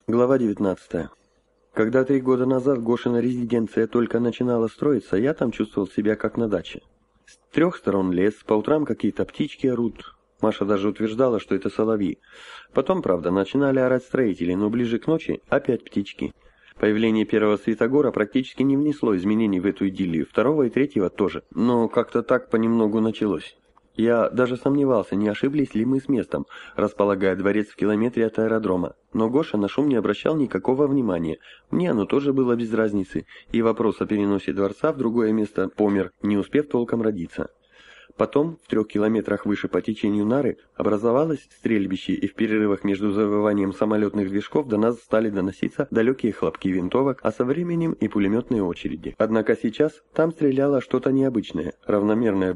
Глава 19. Когда 3 года назад Гошина резиденция только начинала строиться, я там чувствовал себя как на даче. С 3 сторон лес, по утрам какие-то птички орут. Маша даже утверждала, что это соловьи. Потом, правда, начинали орать строители, но ближе к ночи опять птички. Появление первого Святогора практически не внесло изменений в эту идиллию, второго и третьего тоже, но как-то так понемногу началось. Я даже сомневался, не ошиблись ли мы с местом, располагая дворец в километре от аэродрома. Но Гоша на шум не обращал никакого внимания. Мне оно тоже было без разницы, и вопрос о переносе дворца в другое место помер, не успев толком родиться. Потом, в 3 километрах выше по течению Нары, образовалось стрельбище, и в перерывах между завыванием самолетных движков до нас стали доноситься далекие хлопки винтовок, а со временем и пулеметные очереди. Однако сейчас там стреляло что-то необычное, равномерное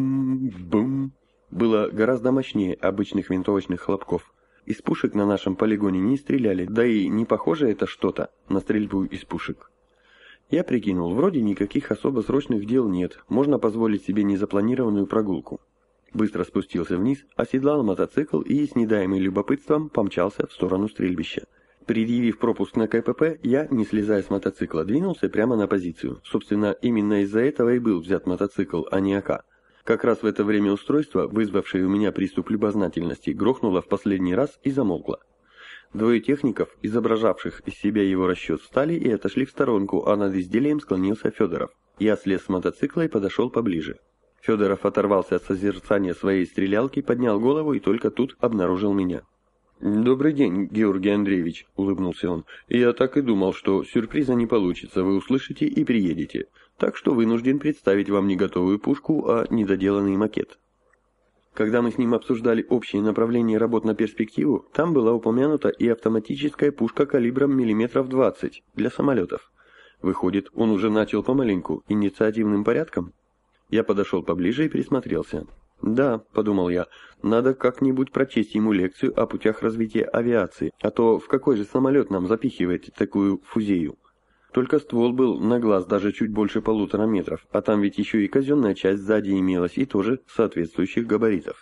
бум-бум, было гораздо мощнее обычных винтовочных хлопков. Из пушек на нашем полигоне не стреляли, да и не похоже это что-то на стрельбу из пушек. Я прикинул, вроде никаких особо срочных дел нет, можно позволить себе незапланированную прогулку. Быстро спустился вниз, оседлал мотоцикл и с недаемым любопытством помчался в сторону стрельбища. Предъявив пропуск на КПП, я, не слезая с мотоцикла, двинулся прямо на позицию. Собственно, именно из-за этого и был взят мотоцикл, а не АК. Как раз в это время устройство, вызвавшее у меня приступ любознательности, грохнуло в последний раз и замолкло. 2 техников, изображавших из себя его расчет, встали и отошли в сторонку, а над изделием склонился Федоров. Я слез с мотоцикла и подошел поближе. Федоров оторвался от созерцания своей стрелялки, поднял голову и только тут обнаружил меня. «Добрый день, Георгий Андреевич», — улыбнулся он. «Я так и думал, что сюрприза не получится, вы услышите и приедете. Так что вынужден представить вам не готовую пушку, а недоделанный макет». Когда мы с ним обсуждали общие направления работ на перспективу, там была упомянута и автоматическая пушка калибром миллиметров 20 для самолетов. Выходит, он уже начал помаленьку, инициативным порядком? Я подошел поближе и присмотрелся. «Да», — подумал я, — «надо как-нибудь прочесть ему лекцию о путях развития авиации, а то в какой же самолет нам запихивать такую фузею?» Только ствол был на глаз даже чуть больше 1,5 метров, а там ведь еще и казенная часть сзади имелась, и тоже соответствующих габаритов.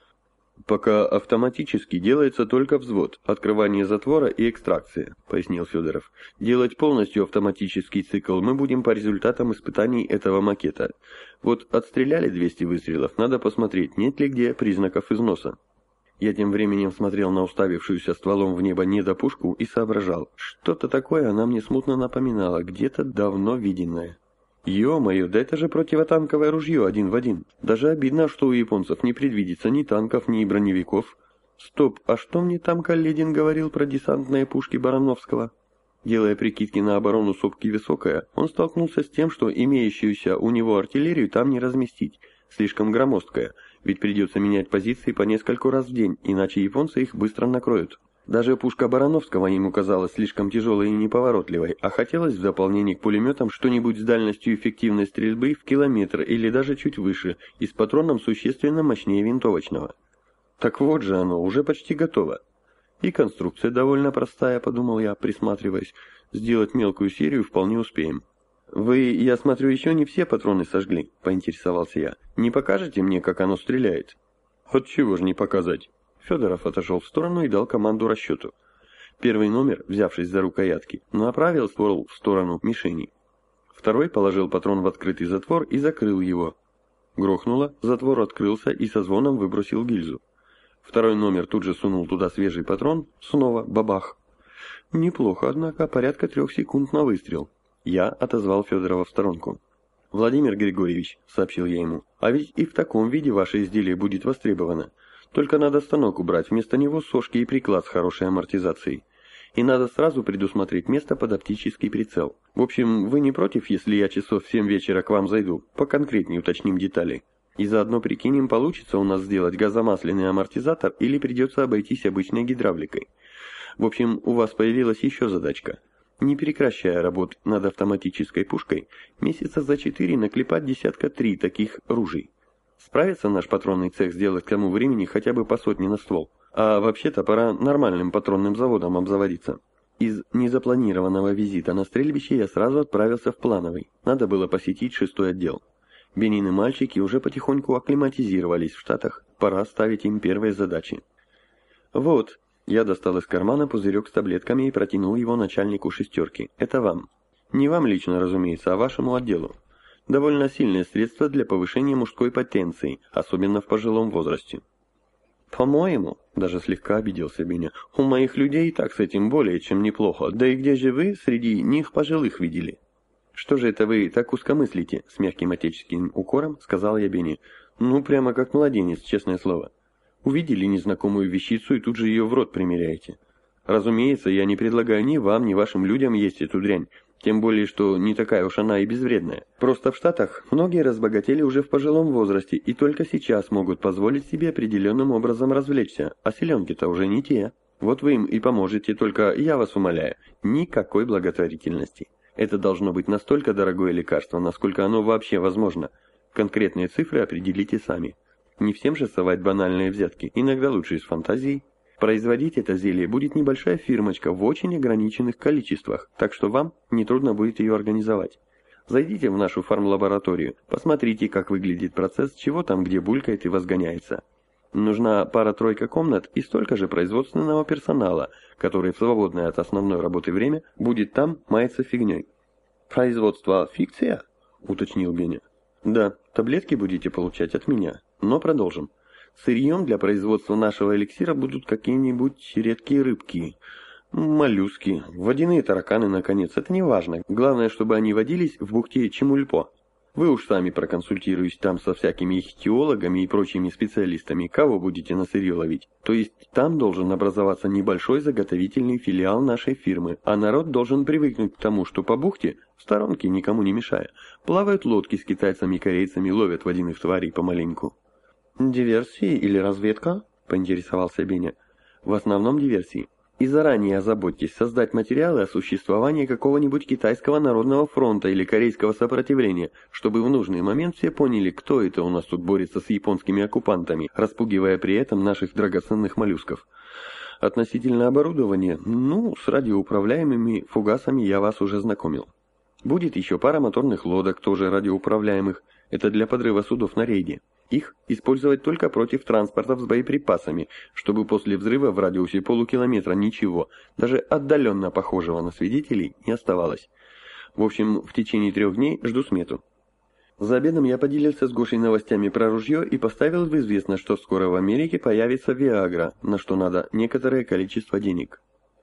«Пока автоматически делается только взвод, открывание затвора и экстракция», — пояснил Федоров. «Делать полностью автоматический цикл мы будем по результатам испытаний этого макета. Вот отстреляли 200 выстрелов, надо посмотреть, нет ли где признаков износа». Я тем временем смотрел на уставившуюся стволом в небо недопушку и соображал. Что-то такое она мне смутно напоминала, где-то давно виденное. Ё-моё, да это же противотанковое ружье 1 в 1. Даже обидно, что у японцев не предвидится ни танков, ни броневиков. Стоп, а что мне там Каледин говорил про десантные пушки Барановского? Делая прикидки на оборону сопки Высокая, он столкнулся с тем, что имеющуюся у него артиллерию там не разместить, слишком громоздкая, ведь придется менять позиции по нескольку раз в день, иначе японцы их быстро накроют. Даже пушка Барановского ему казалась слишком тяжелой и неповоротливой, а хотелось в дополнение к пулеметам что-нибудь с дальностью эффективной стрельбы в километр или даже чуть выше, и с патроном существенно мощнее винтовочного. Так вот же оно, уже почти готово. И конструкция довольно простая, подумал я, присматриваясь. Сделать мелкую серию вполне успеем. «Вы, я смотрю, еще не все патроны сожгли», — поинтересовался я. «Не покажете мне, как оно стреляет?» «Отчего же не показать?» Федоров отошел в сторону и дал команду расчету. Первый номер, взявшись за рукоятки, направил ствол в сторону мишени. Второй положил патрон в открытый затвор и закрыл его. Грохнуло, затвор открылся и со звоном выбросил гильзу. Второй номер тут же сунул туда свежий патрон, снова бабах. Неплохо, однако, порядка 3 секунд на выстрел. Я отозвал Федорова в сторонку. «Владимир Григорьевич», — сообщил я ему, — «а ведь и в таком виде ваше изделие будет востребовано. Только надо станок убрать, вместо него сошки и приклад с хорошей амортизацией. И надо сразу предусмотреть место под оптический прицел. В общем, вы не против, если я часов в 7 вечера к вам зайду? Поконкретнее уточним детали. И заодно прикинем, получится у нас сделать газомасляный амортизатор или придется обойтись обычной гидравликой. В общем, у вас появилась еще задачка. Не прекращая работ над автоматической пушкой, месяца за 4 наклепать 3 таких ружей. Справится наш патронный цех сделать к тому времени хотя бы по 100 на ствол. А вообще-то пора нормальным патронным заводом обзаводиться. Из незапланированного визита на стрельбище я сразу отправился в плановый. Надо было посетить 6-й отдел. Бенин и мальчики уже потихоньку акклиматизировались в Штатах, пора ставить им первые задачи. Вот, Я достал из кармана пузырек с таблетками и протянул его начальнику шестерки. Это вам. Не вам лично, разумеется, а вашему отделу. Довольно сильное средство для повышения мужской потенции, особенно в пожилом возрасте. По-моему, даже слегка обиделся Беня, у моих людей и так с этим более чем неплохо, да и где же вы среди них пожилых видели? Что же это вы так узкомыслите, с мягким отеческим укором, сказал я Бене. Ну, прямо как младенец, честное слово. Увидели незнакомую вещицу и тут же ее в рот примеряете. Разумеется, я не предлагаю ни вам, ни вашим людям есть эту дрянь, тем более, что не такая уж она и безвредная. Просто в Штатах многие разбогатели уже в пожилом возрасте и только сейчас могут позволить себе определенным образом развлечься, а селенки-то уже не те. Вот вы им и поможете, только я вас умоляю, никакой благотворительности. Это должно быть настолько дорогое лекарство, насколько оно вообще возможно. Конкретные цифры определите сами. Не всем же совать банальные взятки, иногда лучше из фантазий. Производить это зелье будет небольшая фирмочка в очень ограниченных количествах, так что вам нетрудно будет ее организовать. Зайдите в нашу фармлабораторию, посмотрите, как выглядит процесс, чего там где булькает и возгоняется. Нужна пара-тройка комнат и столько же производственного персонала, который в свободное от основной работы время будет там маяться фигней. «Производство фикция?» — уточнил Беня. «Да, таблетки будете получать от меня, но продолжим. Сырьем для производства нашего эликсира будут какие-нибудь редкие рыбки, моллюски, водяные тараканы, наконец, это не важно. Главное, чтобы они водились в бухте Чемульпо. Вы уж сами проконсультируйтесь там со всякими ихтиологами и прочими специалистами, кого будете на сырье ловить. То есть там должен образоваться небольшой заготовительный филиал нашей фирмы, а народ должен привыкнуть к тому, что по бухте, в сторонке никому не мешая, плавают лодки с китайцами и корейцами, ловят водяных тварей помаленьку. «Диверсии или разведка?» — поинтересовался Беня. «В основном диверсии. И заранее озаботьтесь создать материалы о существовании какого-нибудь китайского народного фронта или корейского сопротивления, чтобы в нужный момент все поняли, кто это у нас тут борется с японскими оккупантами, распугивая при этом наших драгоценных моллюсков. Относительно оборудования, с радиоуправляемыми фугасами я вас уже знакомил. Будет еще пара моторных лодок, тоже радиоуправляемых, это для подрыва судов на рейде. Их использовать только против транспортов с боеприпасами, чтобы после взрыва в радиусе полукилометра ничего, даже отдаленно похожего на свидетелей, не оставалось. В общем, в течение 3 дней жду смету. За обедом я поделился с Гошей новостями про ружье и поставил в известность, что скоро в Америке появится Виагра, на что надо некоторое количество денег.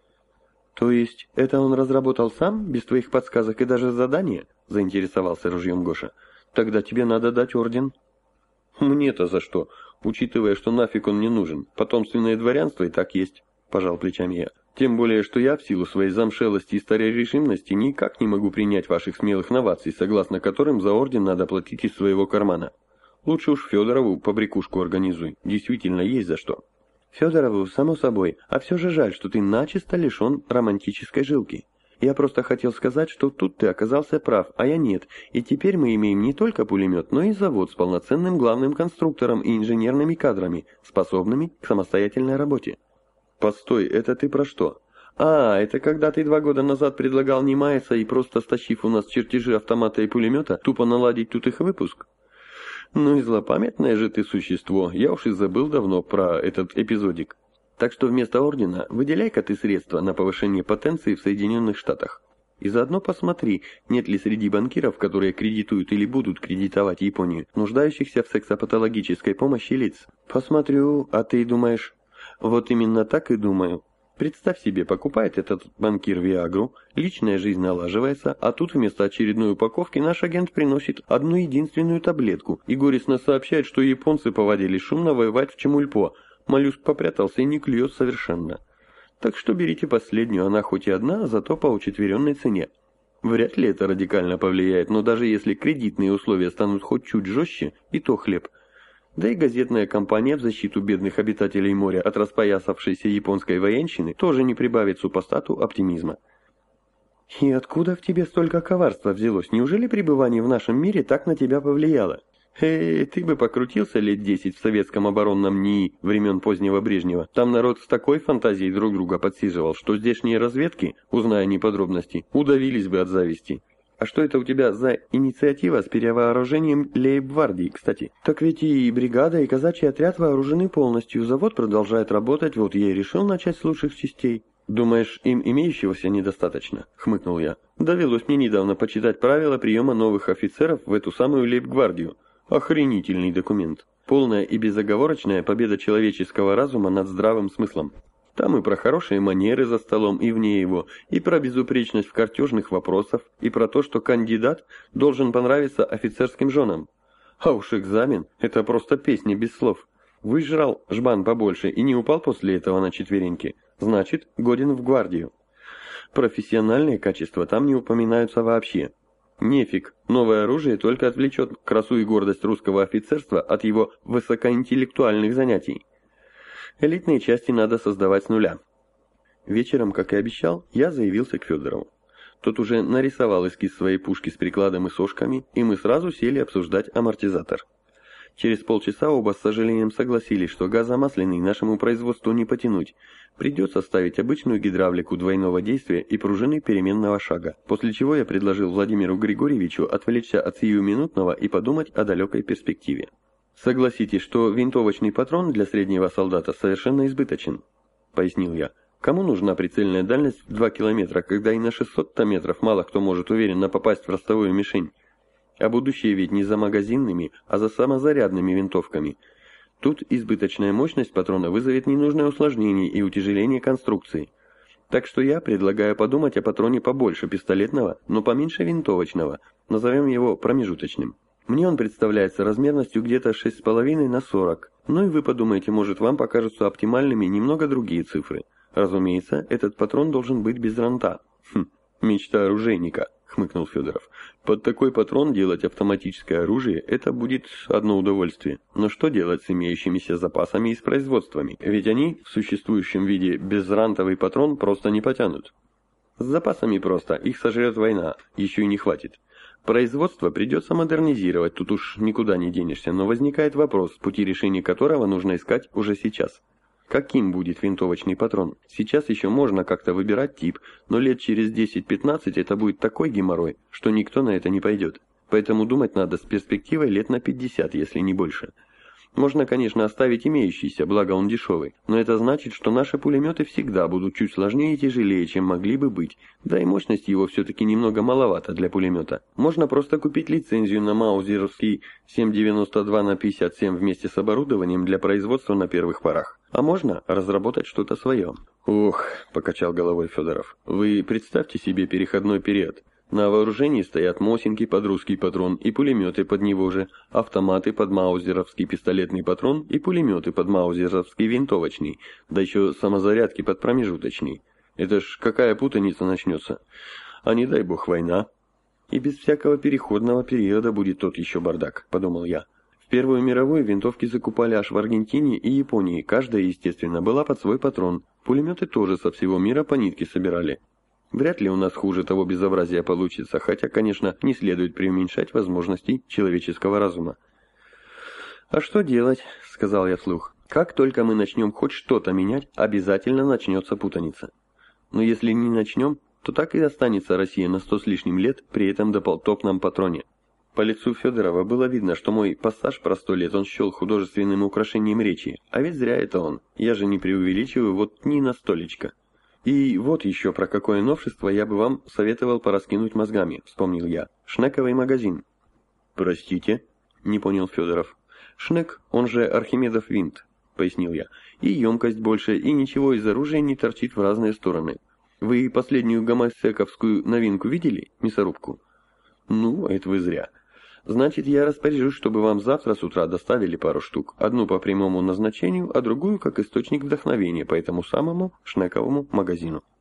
«То есть это он разработал сам, без твоих подсказок и даже задания?» – заинтересовался ружьем Гоша. «Тогда тебе надо дать орден». «Мне-то за что? Учитывая, что нафиг он не нужен. Потомственное дворянство и так есть», – пожал плечами я. «Тем более, что я в силу своей замшелости и старорежимности никак не могу принять ваших смелых новаций, согласно которым за орден надо платить из своего кармана. Лучше уж Федорову побрякушку организуй. Действительно есть за что». «Федорову, само собой, а все же жаль, что ты начисто лишен романтической жилки. Я просто хотел сказать, что тут ты оказался прав, а я нет, и теперь мы имеем не только пулемет, но и завод с полноценным главным конструктором и инженерными кадрами, способными к самостоятельной работе». «Постой, это ты про что?» Это когда ты 2 года назад предлагал не маяться и просто стащив у нас чертежи автомата и пулемета, тупо наладить тут их выпуск?» «Ну и злопамятное же ты существо, я уж и забыл давно про этот эпизодик. Так что вместо ордена выделяй-ка ты средства на повышение потенции в Соединенных Штатах. И заодно посмотри, нет ли среди банкиров, которые кредитуют или будут кредитовать Японию, нуждающихся в сексопатологической помощи лиц. Посмотрю, а ты думаешь...» «Вот именно так и думаю. Представь себе, покупает этот банкир Виагру, личная жизнь налаживается, а тут вместо очередной упаковки наш агент приносит одну единственную таблетку и горестно сообщает, что японцы повадились шумно воевать в Чемульпо. Моллюск попрятался и не клюет совершенно. Так что берите последнюю, она хоть и одна, зато по учетверенной цене. Вряд ли это радикально повлияет, но даже если кредитные условия станут хоть чуть жестче, и то хлеб. Да и газетная кампания в защиту бедных обитателей моря от распоясавшейся японской военщины тоже не прибавит супостату оптимизма». «И откуда в тебе столько коварства взялось? Неужели пребывание в нашем мире так на тебя повлияло? Ты бы покрутился лет 10 в советском оборонном НИИ времен позднего Брежнева. Там народ с такой фантазией друг друга подсиживал, что здешние разведки, узная неподробности, удавились бы от зависти. А что это у тебя за инициатива с перевооружением лейб-гвардии, кстати? Так ведь и бригада, и казачий отряд вооружены полностью, завод продолжает работать, вот я и решил начать с лучших частей. Думаешь, им имеющегося недостаточно? Хмыкнул я. Довелось мне недавно почитать правила приема новых офицеров в эту самую лейб-гвардию. Охренительный документ. Полная и безоговорочная победа человеческого разума над здравым смыслом. Там и про хорошие манеры за столом и вне его, и про безупречность в картежных вопросах, и про то, что кандидат должен понравиться офицерским женам. А уж экзамен – это просто песня без слов. Выжрал жбан побольше и не упал после этого на четвереньки. Значит, годен в гвардию. Профессиональные качества там не упоминаются вообще. Нефиг, новое оружие только отвлечет красу и гордость русского офицерства от его высокоинтеллектуальных занятий. Элитные части надо создавать с нуля. Вечером, как и обещал, я заявился к Федорову. Тот уже нарисовал эскиз своей пушки с прикладом и сошками, и мы сразу сели обсуждать амортизатор. Через полчаса оба с сожалением согласились, что газомасляный нашему производству не потянуть. Придется ставить обычную гидравлику двойного действия и пружины переменного шага, после чего я предложил Владимиру Григорьевичу отвлечься от сиюминутного и подумать о далекой перспективе. «Согласитесь, что винтовочный патрон для среднего солдата совершенно избыточен», — пояснил я. «Кому нужна прицельная дальность в 2 километра, когда и на 600 метров мало кто может уверенно попасть в ростовую мишень? А будущее ведь не за магазинными, а за самозарядными винтовками. Тут избыточная мощность патрона вызовет ненужное усложнение и утяжеление конструкции. Так что я предлагаю подумать о патроне побольше пистолетного, но поменьше винтовочного, назовем его промежуточным. Мне он представляется размерностью где-то 6,5 на 40. Ну и вы подумаете, может вам покажутся оптимальными немного другие цифры. Разумеется, этот патрон должен быть без ранта». «Мечта оружейника», — хмыкнул Федоров. «Под такой патрон делать автоматическое оружие — это будет одно удовольствие. Но что делать с имеющимися запасами и с производствами? Ведь они в существующем виде безрантовый патрон просто не потянут». «С запасами просто, их сожрет война, еще и не хватит. Производство придется модернизировать, тут уж никуда не денешься, но возникает вопрос, пути решения которого нужно искать уже сейчас. Каким будет винтовочный патрон? Сейчас еще можно как-то выбирать тип, но лет через 10-15 это будет такой геморрой, что никто на это не пойдет. Поэтому думать надо с перспективой лет на 50, если не больше. Можно, конечно, оставить имеющийся, благо он дешевый, но это значит, что наши пулеметы всегда будут чуть сложнее и тяжелее, чем могли бы быть, да и мощность его все-таки немного маловато для пулемета. Можно просто купить лицензию на маузеровский 7,92 на 57 вместе с оборудованием для производства на первых порах. А можно разработать что-то свое. «Ох», — покачал головой Федоров, — «вы представьте себе переходной период. На вооружении стоят мосинки под русский патрон и пулеметы под него же, автоматы под маузеровский пистолетный патрон и пулеметы под маузеровский винтовочный, да еще самозарядки под промежуточный. Это ж какая путаница начнется. А не дай бог война. И без всякого переходного периода будет тот еще бардак», — подумал я. В Первую мировую винтовки закупали аж в Аргентине и Японии, каждая, естественно, была под свой патрон. Пулеметы тоже со всего мира по нитке собирали. Вряд ли у нас хуже того безобразия получится, хотя, конечно, не следует преуменьшать возможностей человеческого разума. «А что делать?» — сказал я вслух. «Как только мы начнем хоть что-то менять, обязательно начнется путаница. Но если не начнем, то так и останется Россия на 100 с лишним лет при этом допотопном патроне». По лицу Федорова было видно, что мой пассаж про 100 лет он счел художественным украшением речи, а ведь зря это он. Я же не преувеличиваю вот ни на столечко. «И вот еще про какое новшество я бы вам советовал пораскинуть мозгами», — вспомнил я. «Шнековый магазин». «Простите?» — не понял Федоров. «Шнек, он же Архимедов винт», — пояснил я. «И емкость больше, и ничего из оружия не торчит в разные стороны. Вы последнюю гомосековскую новинку видели, мясорубку?» «Ну, это вы зря. Значит, я распоряжусь, чтобы вам завтра с утра доставили пару штук. Одну по прямому назначению, а другую как источник вдохновения по этому самому шнековому магазину».